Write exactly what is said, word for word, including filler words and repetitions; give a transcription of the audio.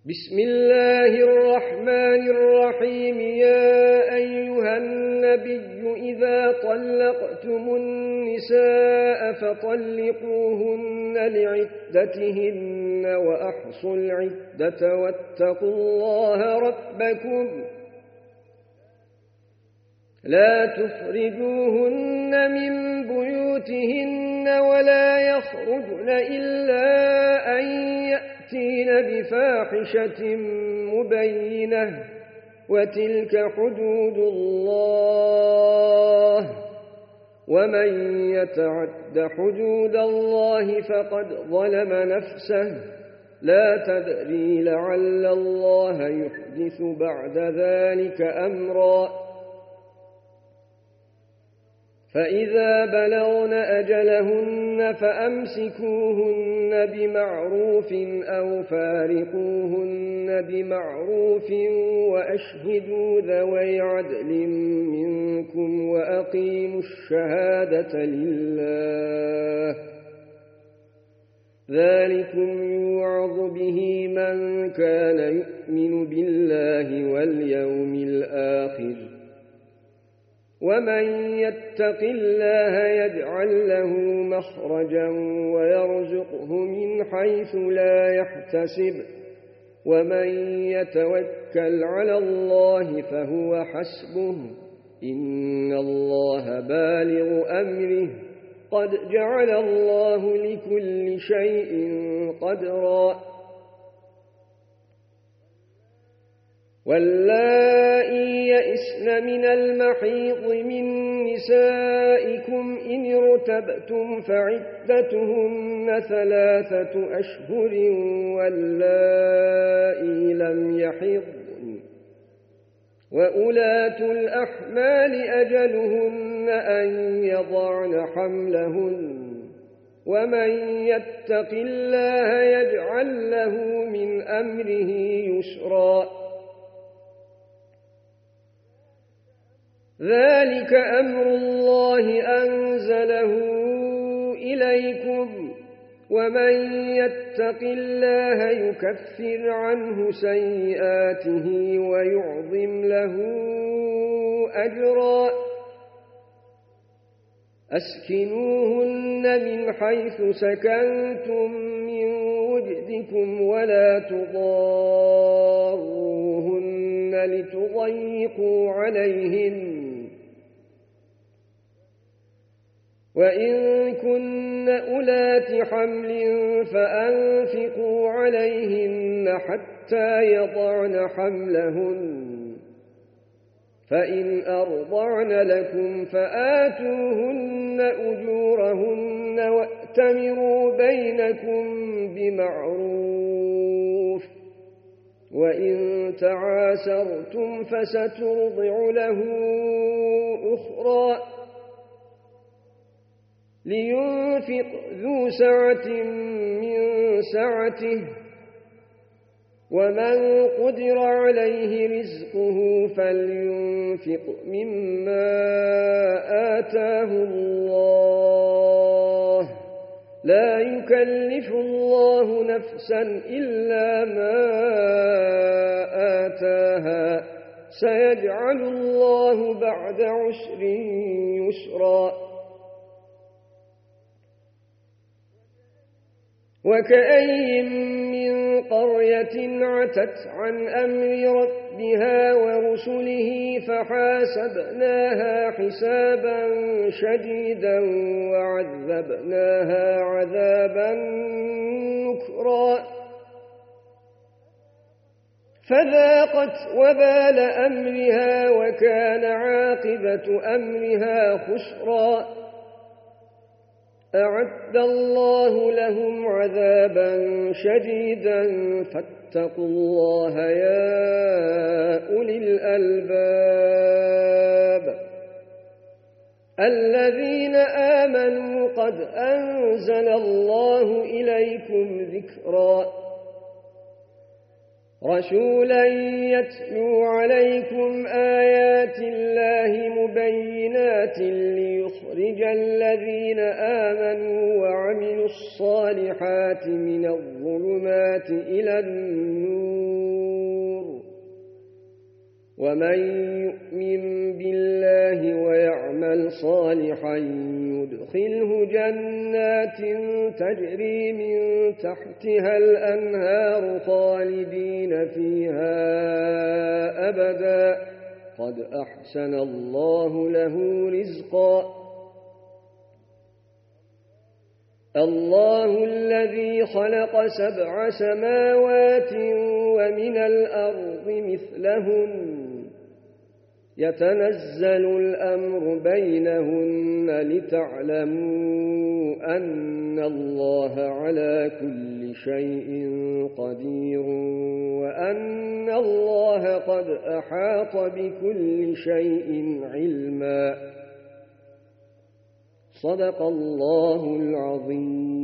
بسم الله الرحمن الرحيم. يا أيها النبي إذا طلقتم النساء فطلقوهن لعدتهن وأحصوا العدة واتقوا الله ربكم لا تخرجوهن من بيوتهن ولا يخرجن إلا أن يأتين بفاحشة مبينة وتلك حدود الله ومن يتعد حدود الله فقد ظلم نفسه لا تدري لعل الله يحدث بعد ذلك أمرا. فإذا بلغن أجلهن فأمسكوهن بمعروف أو فارقوهن بمعروف وأشهدوا ذوي عدل منكم وأقيموا الشهادة لله ذلكم يوعظ به من كان يؤمن بالله واليوم الآخر ومن يتق الله يجعل له مخرجا ويرزقه من حيث لا يحتسب ومن يتوكل على الله فهو حسبه إن الله بالغ أمره قد جعل الله لكل شيء قدرا. واللائي يئسن من المحيض من نسائكم إن ارتبتم فعدتهن ثلاثة أشهر واللائي لم يحضن وأولاة الأحمال أجلهن أن يضعن حملهن ومن يتق الله يجعل له من أمره يسرا. ذلك أمر الله أنزله إليكم ومن يتق الله يكفر عنه سيئاته ويعظم له أجرا. أسكنوهن من حيث سكنتم من وجدكم ولا تضاروهن لتضيقوا عليهن وإن كن أولات حمل فأنفقوا عليهن حتى يضعن حملهن فإن أرضعن لكم فآتوهن أجورهن وأتمروا بينكم بمعروف وإن تعاسرتم فسترضع له أخرى لينفق ذو سعة من سعته ومن قدر عليه رزقه فلينفق مما آتاه الله لا يكلف الله نفسا إلا ما آتاها سيجعل الله بعد عسر يسرا. وكأي من قرية عتت عن أمر ربها ورسله فحاسبناها حسابا شديدا وعذبناها عذابا نكرا فذاقت وبال أمرها وكان عاقبة أمرها خسرا. أعد الله لهم عذابا شديدا فاتقوا الله يا أولي الألباب الذين آمنوا قد أنزل الله إليكم ذكرا رسولا يتلو عليكم آيات الله مبينات ليخرج الذين آمنوا وعملوا الصالحات من الظلمات إلى النور ومن يؤمن بالله ويعمل صالحا يدخله جنات تجري من تحتها الأنهار خالدين فيها أبدا قد أحسن الله له رزقا الله الذي خلق سبع سماوات ومن الأرض مثلهن يتنزل الأمر بينهن لتعلموا أن الله على كل شيء قدير وأن الله قد أحاط بكل شيء علما صدق الله العظيم.